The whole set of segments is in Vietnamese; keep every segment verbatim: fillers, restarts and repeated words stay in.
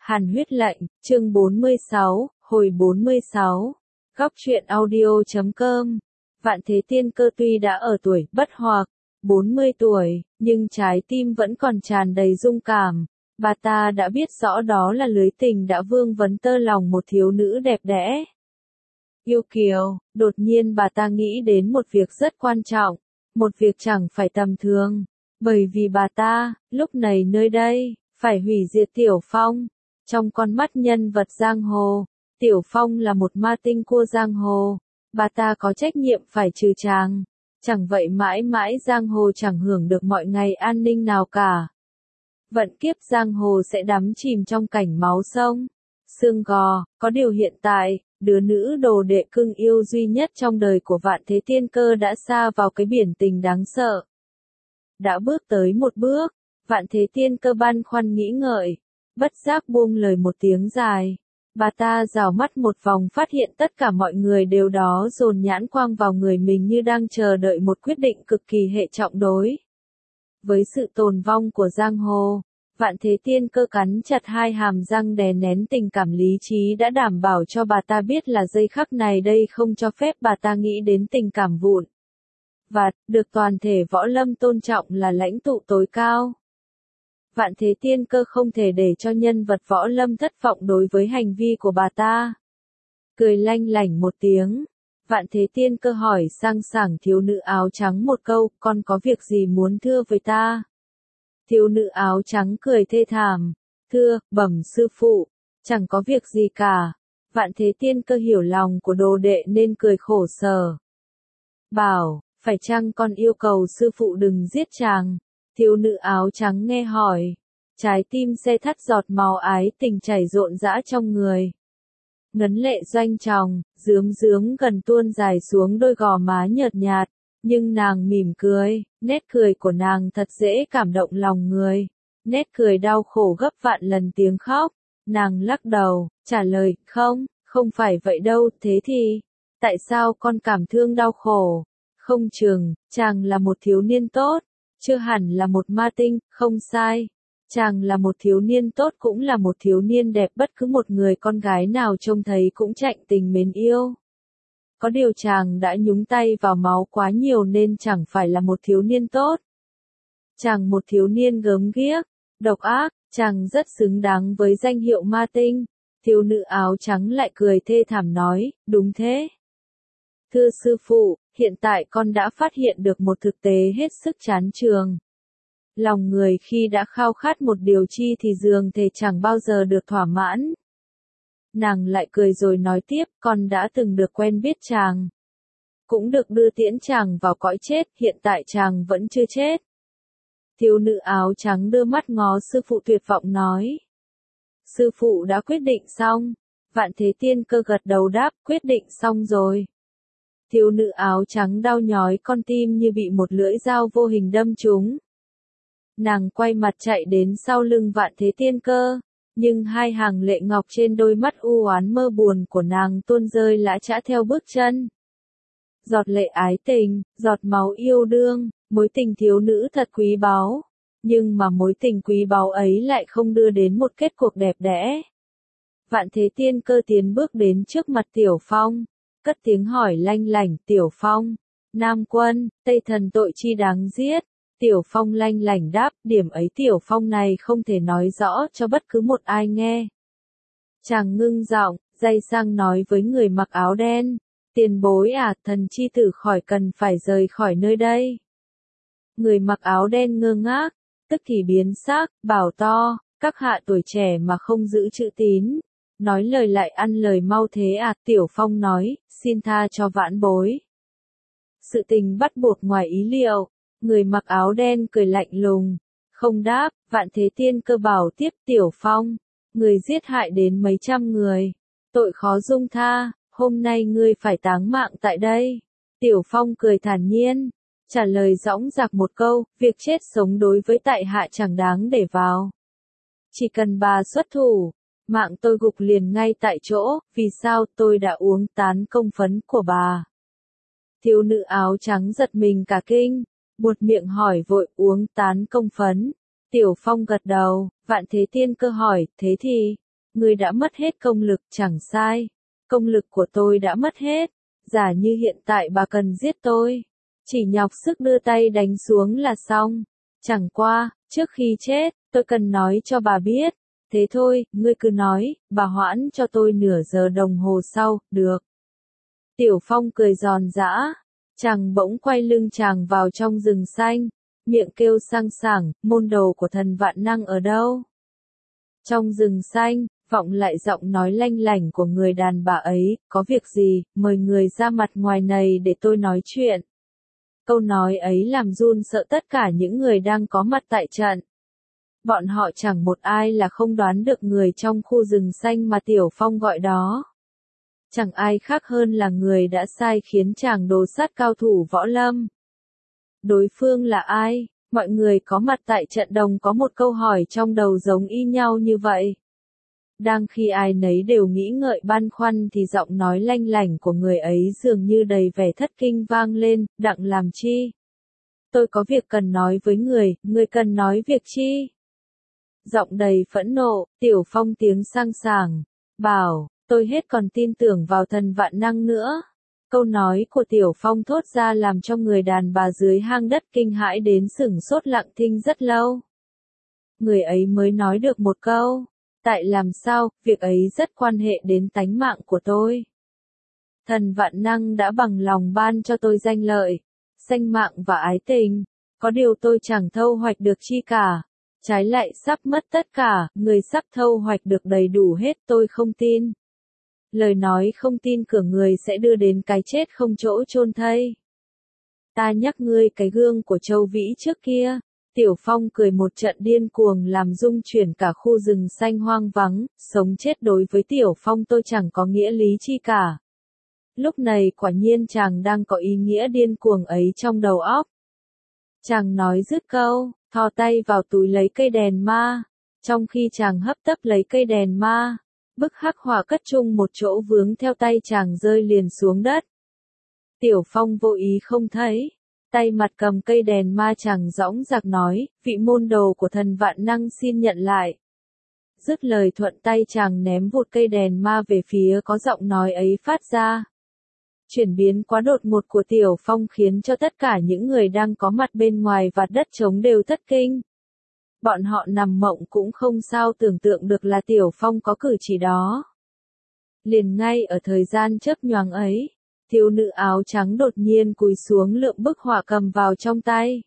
Hàn huyết lệnh, chương bốn mươi sáu, hồi bốn mươi sáu. Góc truyện audio chấm com. Vạn Thế Tiên Cơ tuy đã ở tuổi bất hoặc bốn mươi tuổi, nhưng trái tim vẫn còn tràn đầy dung cảm. Bà ta đã biết rõ đó là lưới tình đã vương vấn tơ lòng một thiếu nữ đẹp đẽ, yêu kiều. Đột nhiên bà ta nghĩ đến một việc rất quan trọng, một việc chẳng phải tầm thường, bởi vì bà ta, lúc này nơi đây, phải hủy diệt Tiểu Phong. Trong con mắt nhân vật giang hồ, Tiểu Phong là một ma tinh cua giang hồ, bà ta có trách nhiệm phải trừ chàng. Chẳng vậy mãi mãi giang hồ chẳng hưởng được mọi ngày an ninh nào cả. Vận kiếp giang hồ sẽ đắm chìm trong cảnh máu sông, xương gò. Có điều hiện tại, đứa nữ đồ đệ cưng yêu duy nhất trong đời của Vạn Thế Tiên Cơ đã sa vào cái biển tình đáng sợ. Đã bước tới một bước, Vạn Thế Tiên Cơ băn khoăn nghĩ ngợi, bất giác buông lời một tiếng dài. Bà ta rào mắt một vòng phát hiện tất cả mọi người đều đó dồn nhãn quang vào người mình như đang chờ đợi một quyết định cực kỳ hệ trọng đối với sự tồn vong của giang hồ. Vạn Thế Tiên Cơ cắn chặt hai hàm răng đè nén tình cảm, lý trí đã đảm bảo cho bà ta biết là giây khắc này đây không cho phép bà ta nghĩ đến tình cảm vụn vặt, được toàn thể võ lâm tôn trọng là lãnh tụ tối cao. Vạn Thế Tiên Cơ không thể để cho nhân vật võ lâm thất vọng đối với hành vi của bà ta. Cười lanh lảnh một tiếng, Vạn Thế Tiên Cơ hỏi sang sảng thiếu nữ áo trắng một câu, con có việc gì muốn thưa với ta? Thiếu nữ áo trắng cười thê thảm, thưa, bẩm sư phụ, chẳng có việc gì cả. Vạn Thế Tiên Cơ hiểu lòng của đồ đệ nên cười khổ sở. Bảo, phải chăng con yêu cầu sư phụ đừng giết chàng? Thiếu nữ áo trắng nghe hỏi, trái tim xe thắt giọt máu ái tình chảy rộn rã trong người. Ngấn lệ doanh tròng, rướm rướm gần tuôn dài xuống đôi gò má nhợt nhạt, nhưng nàng mỉm cười, nét cười của nàng thật dễ cảm động lòng người. Nét cười đau khổ gấp vạn lần tiếng khóc, nàng lắc đầu, trả lời, không, không phải vậy đâu. Thế thì, tại sao con cảm thương đau khổ? Không chừng, chàng là một thiếu niên tốt. Chưa hẳn là một ma tinh, không sai. Chàng là một thiếu niên tốt cũng là một thiếu niên đẹp, bất cứ một người con gái nào trông thấy cũng chạnh tình mến yêu. Có điều chàng đã nhúng tay vào máu quá nhiều nên chẳng phải là một thiếu niên tốt. Chàng một thiếu niên gớm ghiếc, độc ác, chàng rất xứng đáng với danh hiệu ma tinh. Thiếu nữ áo trắng lại cười thê thảm nói, đúng thế. Thưa sư phụ, hiện tại con đã phát hiện được một thực tế hết sức chán chường. Lòng người khi đã khao khát một điều chi thì dường thể chẳng bao giờ được thỏa mãn. Nàng lại cười rồi nói tiếp, con đã từng được quen biết chàng. Cũng được đưa tiễn chàng vào cõi chết, hiện tại chàng vẫn chưa chết. Thiếu nữ áo trắng đưa mắt ngó sư phụ tuyệt vọng nói. Sư phụ đã quyết định xong. Vạn Thế Tiên Cơ gật đầu đáp, quyết định xong rồi. Thiếu nữ áo trắng đau nhói con tim như bị một lưỡi dao vô hình đâm trúng. Nàng quay mặt chạy đến sau lưng Vạn Thế Tiên Cơ, nhưng hai hàng lệ ngọc trên đôi mắt u oán mơ buồn của nàng tuôn rơi lã chã theo bước chân. Giọt lệ ái tình, giọt máu yêu đương, mối tình thiếu nữ thật quý báu, nhưng mà mối tình quý báu ấy lại không đưa đến một kết cuộc đẹp đẽ. Vạn Thế Tiên Cơ tiến bước đến trước mặt Tiểu Phong, cất tiếng hỏi lanh lảnh, Tiểu Phong, Nam Quân, Tây Thần tội chi đáng giết? Tiểu Phong lanh lảnh đáp, điểm ấy Tiểu Phong này không thể nói rõ cho bất cứ một ai nghe. Chàng ngưng giọng, day sang nói với người mặc áo đen, tiền bối à, thần chi tử khỏi cần phải rời khỏi nơi đây. Người mặc áo đen ngơ ngác, tức thì biến sắc, bảo to, các hạ tuổi trẻ mà không giữ chữ tín. Nói lời lại ăn lời mau thế à? Tiểu Phong nói, xin tha cho vãn bối. Sự tình bắt buộc ngoài ý liệu. Người mặc áo đen cười lạnh lùng, không đáp. Vạn Thế Tiên Cơ bảo tiếp, Tiểu Phong, người giết hại đến mấy trăm người, tội khó dung tha, hôm nay ngươi phải táng mạng tại đây. Tiểu Phong cười thản nhiên, trả lời dõng dạc một câu, việc chết sống đối với tại hạ chẳng đáng để vào. Chỉ cần bà xuất thủ, mạng tôi gục liền ngay tại chỗ. Vì sao? Tôi đã uống tán công phấn của bà. Thiếu nữ áo trắng giật mình cả kinh, buột miệng hỏi vội, uống tán công phấn. Tiểu Phong gật đầu. Vạn Thế Tiên Cơ hỏi, thế thì, Ngươi đã mất hết công lực, chẳng sai. Công lực của tôi đã mất hết. Giả như hiện tại bà cần giết tôi. Chỉ nhọc sức đưa tay đánh xuống là xong. Chẳng qua, trước khi chết, tôi cần nói cho bà biết. Thế thôi, ngươi cứ nói, bà hoãn cho tôi nửa giờ đồng hồ sau, được. Tiểu Phong cười giòn giã. Chàng bỗng quay lưng chàng vào trong rừng xanh. Miệng kêu sang sảng, môn đồ của thần vạn năng ở đâu? Trong rừng xanh, vọng lại giọng nói lanh lảnh của người đàn bà ấy, có việc gì, mời người ra mặt ngoài này để tôi nói chuyện. Câu nói ấy làm run sợ tất cả những người đang có mặt tại trận. Bọn họ chẳng một ai là không đoán được người trong khu rừng xanh mà Tiểu Phong gọi đó. Chẳng ai khác hơn là người đã sai khiến chàng đồ sát cao thủ võ lâm. Đối phương là ai? Mọi người có mặt tại trận đồng có một câu hỏi trong đầu giống y nhau như vậy. Đang khi ai nấy đều nghĩ ngợi băn khoăn thì giọng nói lanh lảnh của người ấy dường như đầy vẻ thất kinh vang lên, đặng làm chi? Tôi có việc cần nói với người, người cần nói việc chi? Giọng đầy phẫn nộ, Tiểu Phong tiếng sang sảng, bảo, tôi hết còn tin tưởng vào thần vạn năng nữa. Câu nói của Tiểu Phong thốt ra làm cho người đàn bà dưới hang đất kinh hãi đến sửng sốt lặng thinh rất lâu. Người ấy mới nói được một câu, tại làm sao, việc ấy rất quan hệ đến tánh mạng của tôi. Thần vạn năng đã bằng lòng ban cho tôi danh lợi, danh mạng và ái tình, có điều tôi chẳng thâu hoạch được chi cả. Trái lại sắp mất tất cả, người sắp thâu hoạch được đầy đủ hết tôi không tin. Lời nói không tin cửa người sẽ đưa đến cái chết không chỗ chôn thây. Ta nhắc ngươi cái gương của Châu Vĩ trước kia. Tiểu Phong cười một trận điên cuồng làm rung chuyển cả khu rừng xanh hoang vắng, sống chết đối với Tiểu Phong tôi chẳng có nghĩa lý chi cả. Lúc này quả nhiên chàng đang có ý nghĩa điên cuồng ấy trong đầu óc. Chàng nói dứt câu, thò tay vào túi lấy cây đèn ma. Trong khi chàng hấp tấp lấy cây đèn ma, bức hắc hỏa cất chung một chỗ vướng theo tay chàng rơi liền xuống đất. Tiểu Phong vô ý không thấy. Tay mặt cầm cây đèn ma chàng dõng dạc nói, vị môn đồ của thần vạn năng xin nhận lại. Dứt lời thuận tay chàng ném vụt cây đèn ma về phía có giọng nói ấy phát ra. Chuyển biến quá đột ngột của Tiểu Phong khiến cho tất cả những người đang có mặt bên ngoài vạt đất trống đều thất kinh. Bọn họ nằm mộng cũng không sao tưởng tượng được là Tiểu Phong có cử chỉ đó. Liền ngay ở thời gian chớp nhoáng ấy, thiếu nữ áo trắng đột nhiên cúi xuống lượm bức họa cầm vào trong tay.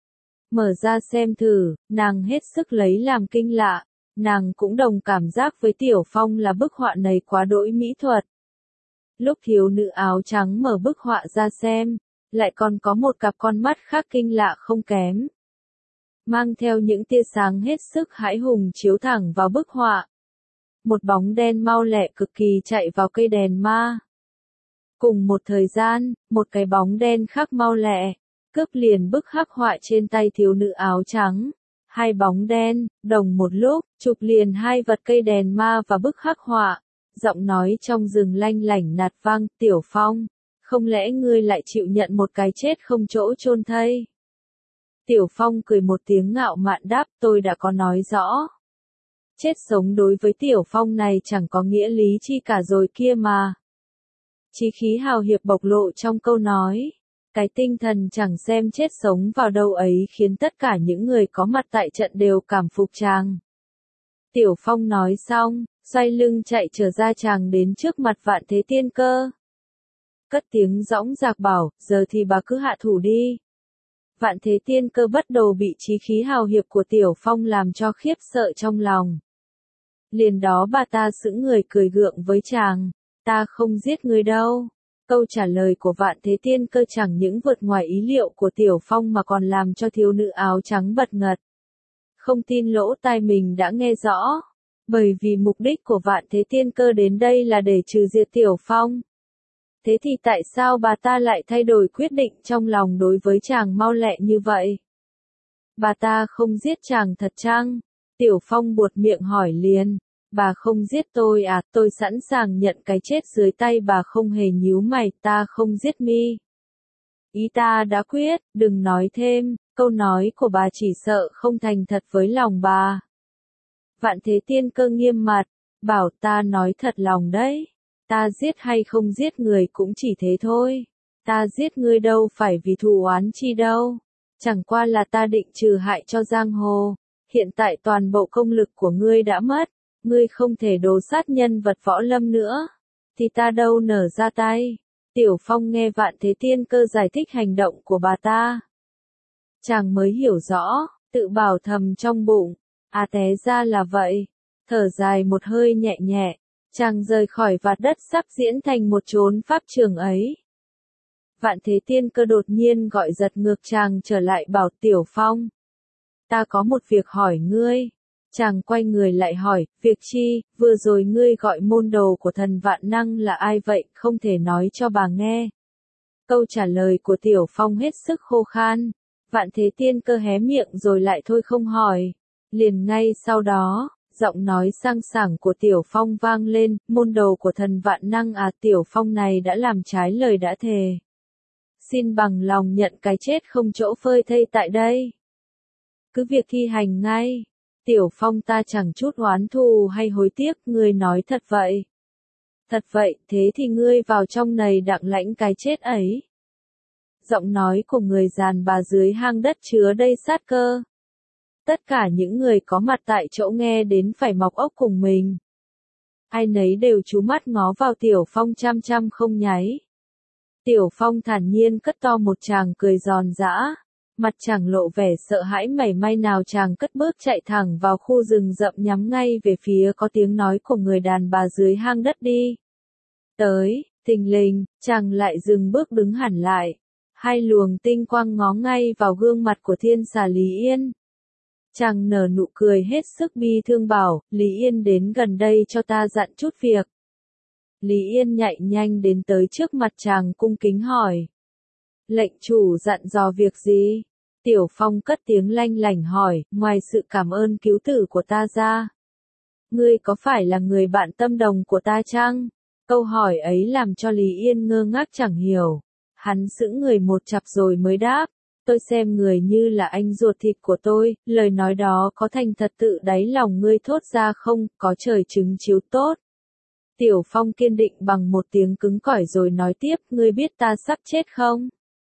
Mở ra xem thử, nàng hết sức lấy làm kinh lạ, nàng cũng đồng cảm giác với Tiểu Phong là bức họa này quá đỗi mỹ thuật. Lúc thiếu nữ áo trắng mở bức họa ra xem, lại còn có một cặp con mắt khác kinh lạ không kém. Mang theo những tia sáng hết sức hãi hùng chiếu thẳng vào bức họa. Một bóng đen mau lẹ cực kỳ chạy vào cây đèn ma. Cùng một thời gian, một cái bóng đen khác mau lẹ, cướp liền bức hắc họa trên tay thiếu nữ áo trắng. Hai bóng đen, đồng một lúc, chụp liền hai vật cây đèn ma và bức hắc họa. Giọng nói trong rừng lanh lảnh nạt vang, Tiểu Phong, không lẽ ngươi lại chịu nhận một cái chết không chỗ chôn thây? Tiểu Phong cười một tiếng ngạo mạn đáp, tôi đã có nói rõ. Chết sống đối với Tiểu Phong này chẳng có nghĩa lý chi cả rồi kia mà. Chí khí hào hiệp bộc lộ trong câu nói. Cái tinh thần chẳng xem chết sống vào đâu ấy khiến tất cả những người có mặt tại trận đều cảm phục chàng. Tiểu Phong nói xong, xoay lưng chạy trở ra chàng đến trước mặt Vạn Thế Tiên Cơ. Cất tiếng dõng dạc bảo, giờ thì bà cứ hạ thủ đi. Vạn Thế Tiên Cơ bắt đầu bị chí khí hào hiệp của Tiểu Phong làm cho khiếp sợ trong lòng. Liền đó bà ta sững người cười gượng với chàng, ta không giết người đâu. Câu trả lời của Vạn Thế Tiên Cơ chẳng những vượt ngoài ý liệu của Tiểu Phong mà còn làm cho thiếu nữ áo trắng bật ngật. Không tin lỗ tai mình đã nghe rõ. Bởi vì mục đích của Vạn Thế Tiên Cơ đến đây là để trừ diệt Tiểu Phong. Thế thì tại sao bà ta lại thay đổi quyết định trong lòng đối với chàng mau lẹ như vậy? Bà ta không giết chàng thật chăng? Tiểu Phong buột miệng hỏi liền. Bà không giết tôi à, tôi sẵn sàng nhận cái chết dưới tay bà không hề nhíu mày, ta không giết mi. Ý ta đã quyết, đừng nói thêm, câu nói của bà chỉ sợ không thành thật với lòng bà. Vạn Thế Tiên Cơ nghiêm mặt, bảo ta nói thật lòng đấy. Ta giết hay không giết người cũng chỉ thế thôi. Ta giết ngươi đâu phải vì thù oán chi đâu. Chẳng qua là ta định trừ hại cho giang hồ. Hiện tại toàn bộ công lực của ngươi đã mất. Ngươi không thể đồ sát nhân vật võ lâm nữa. Thì ta đâu nở ra tay. Tiểu Phong nghe Vạn Thế Tiên Cơ giải thích hành động của bà ta. Chàng mới hiểu rõ, tự bảo thầm trong bụng. À té ra là vậy. Thở dài một hơi nhẹ nhẹ. Chàng rời khỏi vạt đất sắp diễn thành một chốn pháp trường ấy. Vạn Thế Tiên Cơ đột nhiên gọi giật ngược chàng trở lại bảo Tiểu Phong. Ta có một việc hỏi ngươi. Chàng quay người lại hỏi, việc chi, vừa rồi ngươi gọi môn đồ của thần vạn năng là ai vậy, không thể nói cho bà nghe. Câu trả lời của Tiểu Phong hết sức khô khan. Vạn Thế Tiên Cơ hé miệng rồi lại thôi không hỏi. Liền ngay sau đó, giọng nói sang sảng của Tiểu Phong vang lên, môn đồ của thần vạn năng à, Tiểu Phong này đã làm trái lời đã thề. Xin bằng lòng nhận cái chết không chỗ phơi thây tại đây. Cứ việc thi hành ngay. Tiểu Phong ta chẳng chút oán thù hay hối tiếc, ngươi nói thật vậy. Thật vậy, thế thì ngươi vào trong này đặng lãnh cái chết ấy. Giọng nói của người giàn bà dưới hang đất chứa đầy sát cơ. Tất cả những người có mặt tại chỗ nghe đến phải mọc ốc cùng mình. Ai nấy đều chú mắt ngó vào Tiểu Phong chăm chăm không nháy. Tiểu Phong thản nhiên cất to một tràng cười giòn giã. Mặt chàng lộ vẻ sợ hãi mảy may nào, chàng cất bước chạy thẳng vào khu rừng rậm nhắm ngay về phía có tiếng nói của người đàn bà dưới hang đất đi. Tới, thình lình, chàng lại dừng bước đứng hẳn lại. Hai luồng tinh quang ngó ngay vào gương mặt của thiên xà Lý Yên. Chàng nở nụ cười hết sức bi thương bảo, Lý Yên đến gần đây cho ta dặn chút việc. Lý Yên nhạy nhanh đến tới trước mặt chàng cung kính hỏi. Lệnh chủ dặn dò việc gì? Tiểu Phong cất tiếng lanh lảnh hỏi, ngoài sự cảm ơn cứu tử của ta ra. Ngươi có phải là người bạn tâm đồng của ta chăng? Câu hỏi ấy làm cho Lý Yên ngơ ngác chẳng hiểu. Hắn sững người một chặp rồi mới đáp. Tôi xem người như là anh ruột thịt của tôi, lời nói đó có thành thật tự đáy lòng ngươi thốt ra không, có trời chứng chiếu tốt. Tiểu Phong kiên định bằng một tiếng cứng cỏi rồi nói tiếp, ngươi biết ta sắp chết không?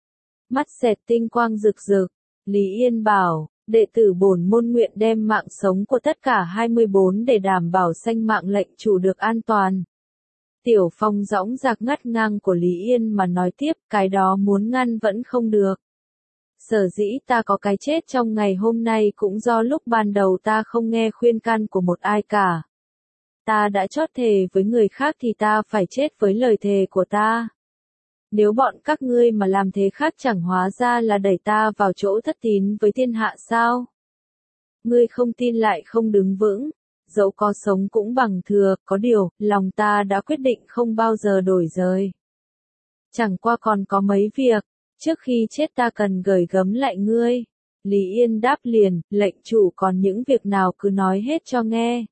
Mắt xẹt tinh quang rực rực, Lý Yên bảo, đệ tử bổn môn nguyện đem mạng sống của tất cả hai mươi bốn để đảm bảo sanh mạng lệnh chủ được an toàn. Tiểu Phong dõng dạc ngắt ngang của Lý Yên mà nói tiếp, cái đó muốn ngăn vẫn không được. Sở dĩ ta có cái chết trong ngày hôm nay cũng do lúc ban đầu ta không nghe khuyên can của một ai cả. Ta đã chót thề với người khác thì ta phải chết với lời thề của ta. Nếu bọn các ngươi mà làm thế khác chẳng hóa ra là đẩy ta vào chỗ thất tín với thiên hạ sao? Ngươi không tin lại không đứng vững, dẫu có sống cũng bằng thừa, có điều, lòng ta đã quyết định không bao giờ đổi rời. Chẳng qua còn có mấy việc, trước khi chết ta cần gửi gắm lại ngươi. Lý Yên đáp liền, lệnh chủ còn những việc nào cứ nói hết cho nghe.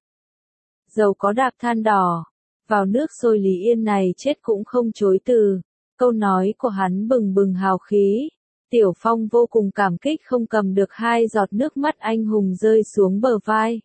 Dầu có đạp than đỏ, vào nước sôi Lý Yên này chết cũng không chối từ. Câu nói của hắn bừng bừng hào khí. Tiểu Phong vô cùng cảm kích không cầm được hai giọt nước mắt anh hùng rơi xuống bờ vai.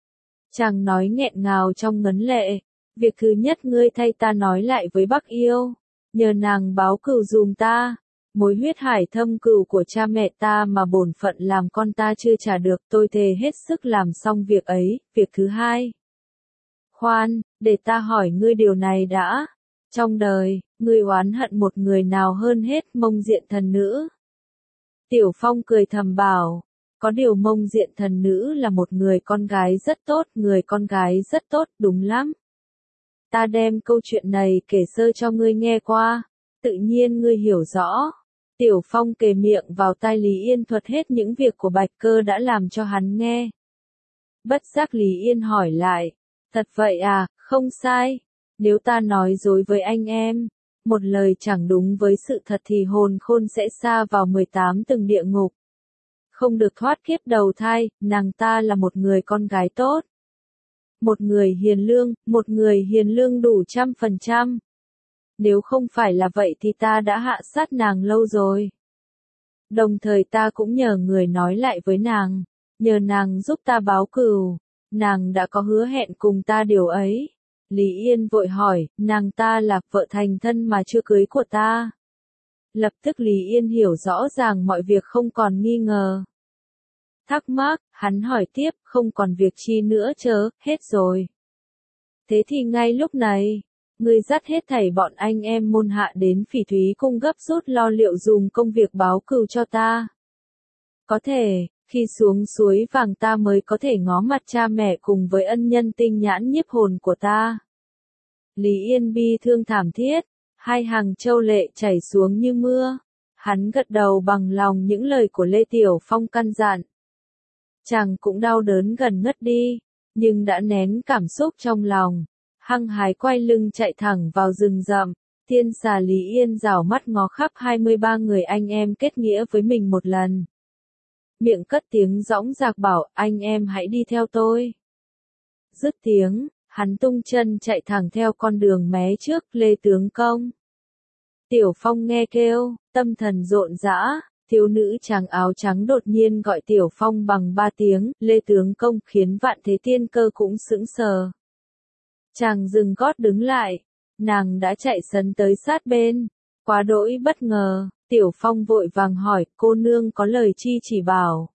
Chàng nói nghẹn ngào trong ngấn lệ. Việc thứ nhất ngươi thay ta nói lại với Bắc Yêu. Nhờ nàng báo cừu dùm ta. Mối huyết hải thâm cừu của cha mẹ ta mà bổn phận làm con ta chưa trả được, tôi thề hết sức làm xong việc ấy. Việc thứ hai. Khoan, để ta hỏi ngươi điều này đã. Trong đời, ngươi oán hận một người nào hơn hết, Mông Diện thần nữ? Tiểu Phong cười thầm bảo, có điều Mông Diện thần nữ là một người con gái rất tốt, người con gái rất tốt, đúng lắm. Ta đem câu chuyện này kể sơ cho ngươi nghe qua, tự nhiên ngươi hiểu rõ. Tiểu Phong kề miệng vào tai Lý Yên thuật hết những việc của Bạch Cơ đã làm cho hắn nghe. Bất giác Lý Yên hỏi lại, thật vậy à, không sai. Nếu ta nói dối với anh em, một lời chẳng đúng với sự thật thì hồn khôn sẽ sa vào mười tám tầng địa ngục. Không được thoát kiếp đầu thai, nàng ta là một người con gái tốt. Một người hiền lương, một người hiền lương đủ trăm phần trăm. Nếu không phải là vậy thì ta đã hạ sát nàng lâu rồi. Đồng thời ta cũng nhờ người nói lại với nàng, nhờ nàng giúp ta báo cừu. Nàng đã có hứa hẹn cùng ta điều ấy. Lý Yên vội hỏi, nàng ta là vợ thành thân mà chưa cưới của ta. Lập tức Lý Yên hiểu rõ ràng mọi việc không còn nghi ngờ. Thắc mắc, hắn hỏi tiếp, không còn việc chi nữa chớ, hết rồi. Thế thì ngay lúc này, ngươi dắt hết thảy bọn anh em môn hạ đến Phỉ Thúy cung gấp rút lo liệu dùng công việc báo cừu cho ta. Có thể, khi xuống suối vàng ta mới có thể ngó mặt cha mẹ cùng với ân nhân tinh nhãn nhiếp hồn của ta. Lý Yên bi thương thảm thiết, hai hàng châu lệ chảy xuống như mưa. Hắn gật đầu bằng lòng những lời của Lê Tiểu Phong căn dặn. Chàng cũng đau đớn gần ngất đi, nhưng đã nén cảm xúc trong lòng. Hăng hái quay lưng chạy thẳng vào rừng rậm. Thiên xà Lý Yên rảo mắt ngó khắp hai mươi ba người anh em kết nghĩa với mình một lần. Miệng cất tiếng dõng dạc bảo, anh em hãy đi theo tôi. Dứt tiếng, hắn tung chân chạy thẳng theo con đường mé trước Lê Tướng Công. Tiểu Phong nghe kêu, tâm thần rộn rã, thiếu nữ trắng áo trắng đột nhiên gọi Tiểu Phong bằng ba tiếng, Lê Tướng Công, khiến Vạn Thế Tiên Cơ cũng sững sờ. Chàng dừng gót đứng lại, nàng đã chạy sấn tới sát bên, quá đỗi bất ngờ. Tiểu Phong vội vàng hỏi, cô nương có lời chi chỉ bảo.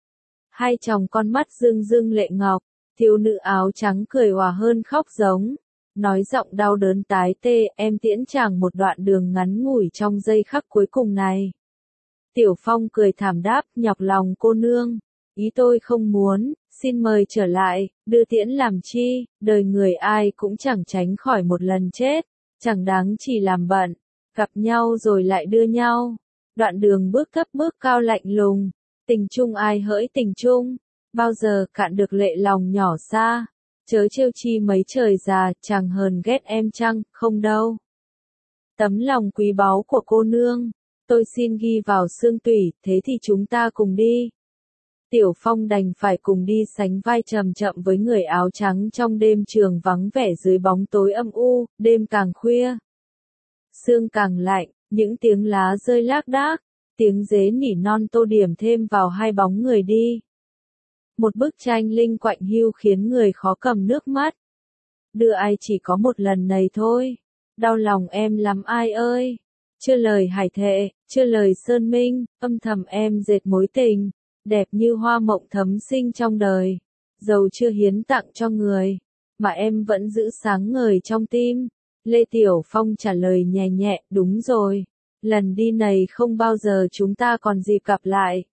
Hai tròng con mắt rưng rưng lệ ngọc, thiếu nữ áo trắng cười hòa hơn khóc giống. Nói giọng đau đớn tái tê, em tiễn chàng một đoạn đường ngắn ngủi trong giây khắc cuối cùng này. Tiểu Phong cười thảm đáp, nhọc lòng cô nương. Ý tôi không muốn, xin mời trở lại, đưa tiễn làm chi, đời người ai cũng chẳng tránh khỏi một lần chết, chẳng đáng chỉ làm bận. Gặp nhau rồi lại đưa nhau. Đoạn đường bước thấp bước cao lạnh lùng. Tình chung ai hỡi tình chung. Bao giờ cạn được lệ lòng nhỏ xa. Chớ trêu chi mấy trời già, chàng hờn ghét em chăng, không đâu. Tấm lòng quý báu của cô nương, tôi xin ghi vào xương tủy, thế thì chúng ta cùng đi. Tiểu Phong đành phải cùng đi sánh vai chậm chậm với người áo trắng trong đêm trường vắng vẻ dưới bóng tối âm u, đêm càng khuya. Sương càng lạnh, những tiếng lá rơi lác đác, tiếng dế nỉ non tô điểm thêm vào hai bóng người đi. Một bức tranh linh quạnh hiu khiến người khó cầm nước mắt. Đưa ai chỉ có một lần này thôi. Đau lòng em lắm ai ơi. Chưa lời hải thệ, chưa lời sơn minh, âm thầm em dệt mối tình, đẹp như hoa mộng thấm sinh trong đời. Dầu chưa hiến tặng cho người, mà em vẫn giữ sáng ngời trong tim. Lê Tiểu Phong trả lời nhẹ nhẹ, đúng rồi, lần đi này không bao giờ chúng ta còn dịp gặp lại.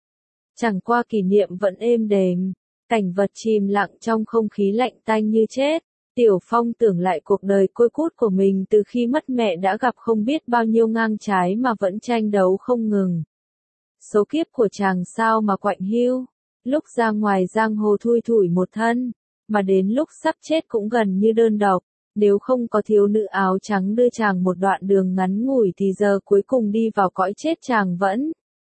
Chẳng qua kỷ niệm vẫn êm đềm, cảnh vật chìm lặng trong không khí lạnh tanh như chết. Tiểu Phong tưởng lại cuộc đời côi cút của mình từ khi mất mẹ đã gặp không biết bao nhiêu ngang trái mà vẫn tranh đấu không ngừng. Số kiếp của chàng sao mà quạnh hiu, lúc ra ngoài giang hồ thui thủi một thân, mà đến lúc sắp chết cũng gần như đơn độc. Nếu không có thiếu nữ áo trắng đưa chàng một đoạn đường ngắn ngủi thì giờ cuối cùng đi vào cõi chết chàng vẫn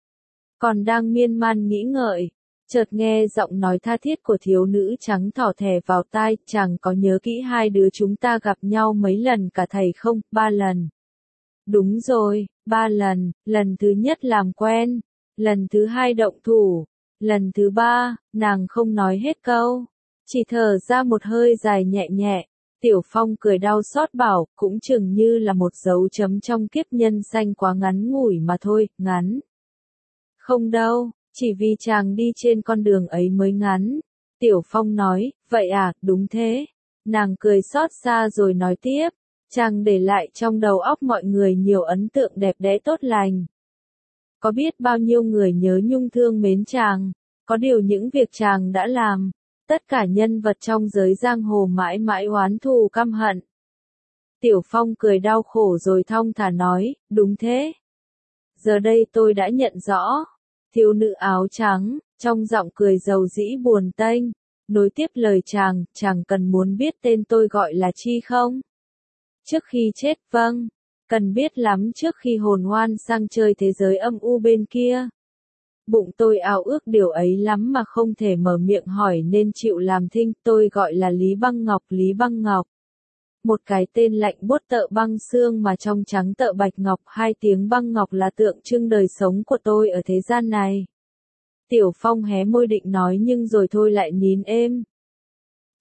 còn đang miên man nghĩ ngợi. Chợt nghe giọng nói tha thiết của thiếu nữ trắng thỏ thẻ vào tai, chàng có nhớ kỹ hai đứa chúng ta gặp nhau mấy lần cả thầy không? Ba lần. Đúng rồi, ba lần, lần thứ nhất làm quen, lần thứ hai động thủ, lần thứ ba, nàng không nói hết câu, chỉ thở ra một hơi dài nhẹ nhẹ. Tiểu Phong cười đau xót bảo, cũng chừng như là một dấu chấm trong kiếp nhân sanh quá ngắn ngủi mà thôi, ngắn. Không đâu, chỉ vì chàng đi trên con đường ấy mới ngắn. Tiểu Phong nói, vậy à, đúng thế. Nàng cười xót xa rồi nói tiếp, chàng để lại trong đầu óc mọi người nhiều ấn tượng đẹp đẽ tốt lành. Có biết bao nhiêu người nhớ nhung thương mến chàng, có điều những việc chàng đã làm. Tất cả nhân vật trong giới giang hồ mãi mãi oán thù căm hận. Tiểu Phong cười đau khổ rồi thong thả nói, đúng thế. Giờ đây tôi đã nhận rõ. Thiếu nữ áo trắng, trong giọng cười dầu dĩ buồn tênh, nối tiếp lời chàng, chàng cần muốn biết tên tôi gọi là chi không? Trước khi chết, vâng, cần biết lắm trước khi hồn oan sang chơi thế giới âm u bên kia. Bụng tôi ao ước điều ấy lắm mà không thể mở miệng hỏi nên chịu làm thinh, tôi gọi là Lý Băng Ngọc, Lý Băng Ngọc. Một cái tên lạnh buốt tợ băng xương mà trong trắng tợ bạch ngọc, hai tiếng băng ngọc là tượng trưng đời sống của tôi ở thế gian này. Tiểu Phong hé môi định nói nhưng rồi thôi lại nín êm.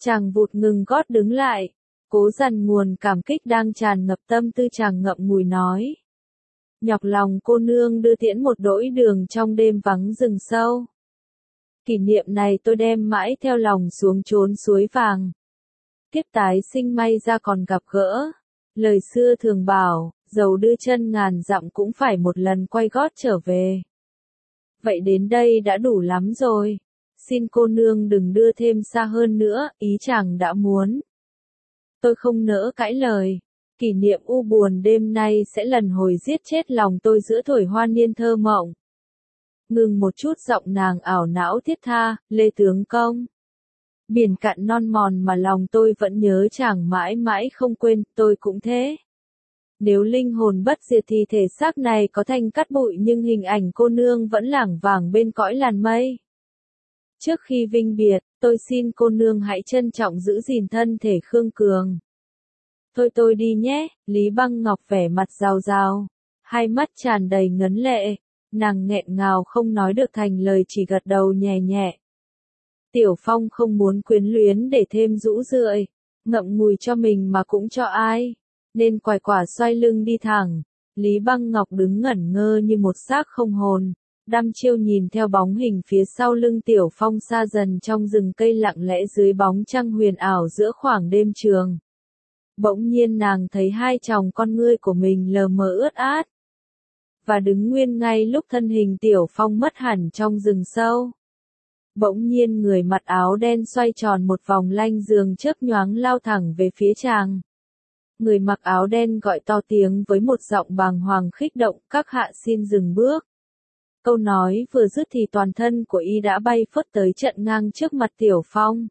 Chàng vụt ngừng gót đứng lại, cố dằn nguồn cảm kích đang tràn ngập tâm tư chàng ngậm ngùi nói. Nhọc lòng cô nương đưa tiễn một đỗi đường trong đêm vắng rừng sâu. Kỷ niệm này tôi đem mãi theo lòng xuống chốn suối vàng. Kiếp tái sinh may ra còn gặp gỡ. Lời xưa thường bảo, dầu đưa chân ngàn dặm cũng phải một lần quay gót trở về. Vậy đến đây đã đủ lắm rồi. Xin cô nương đừng đưa thêm xa hơn nữa, ý chàng đã muốn. Tôi không nỡ cãi lời. Kỷ niệm u buồn đêm nay sẽ lần hồi giết chết lòng tôi giữa thổi hoa niên thơ mộng. Ngừng một chút giọng nàng ảo não thiết tha, Lê tướng công. Biển cạn non mòn mà lòng tôi vẫn nhớ chàng mãi mãi không quên, tôi cũng thế. Nếu linh hồn bất diệt thì thể xác này có thành cát bụi nhưng hình ảnh cô nương vẫn lảng vảng bên cõi làn mây. Trước khi vinh biệt, tôi xin cô nương hãy trân trọng giữ gìn thân thể khương cường. Thôi tôi đi nhé, Lý Băng Ngọc vẻ mặt rào rào, hai mắt tràn đầy ngấn lệ, nàng nghẹn ngào không nói được thành lời chỉ gật đầu nhẹ nhẹ. Tiểu Phong không muốn quyến luyến để thêm rũ rượi, ngậm ngùi cho mình mà cũng cho ai, nên quải quả xoay lưng đi thẳng. Lý Băng Ngọc đứng ngẩn ngơ như một xác không hồn, đăm chiêu nhìn theo bóng hình phía sau lưng Tiểu Phong xa dần trong rừng cây lặng lẽ dưới bóng trăng huyền ảo giữa khoảng đêm trường. Bỗng nhiên nàng thấy hai tròng con ngươi của mình lờ mờ ướt át, và đứng nguyên ngay lúc thân hình Tiểu Phong mất hẳn trong rừng sâu. Bỗng nhiên người mặc áo đen xoay tròn một vòng lanh giường chớp nhoáng lao thẳng về phía chàng. Người mặc áo đen gọi to tiếng với một giọng bàng hoàng khích động, các hạ xin dừng bước. Câu nói vừa dứt thì toàn thân của y đã bay phất tới chặn ngang trước mặt Tiểu Phong.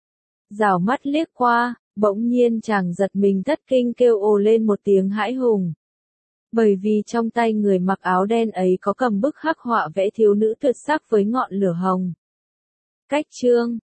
Rảo mắt liếc qua, bỗng nhiên chàng giật mình thất kinh kêu ồ lên một tiếng hãi hùng. Bởi vì trong tay người mặc áo đen ấy có cầm bức khắc họa vẽ thiếu nữ tuyệt sắc với ngọn lửa hồng. Cách chương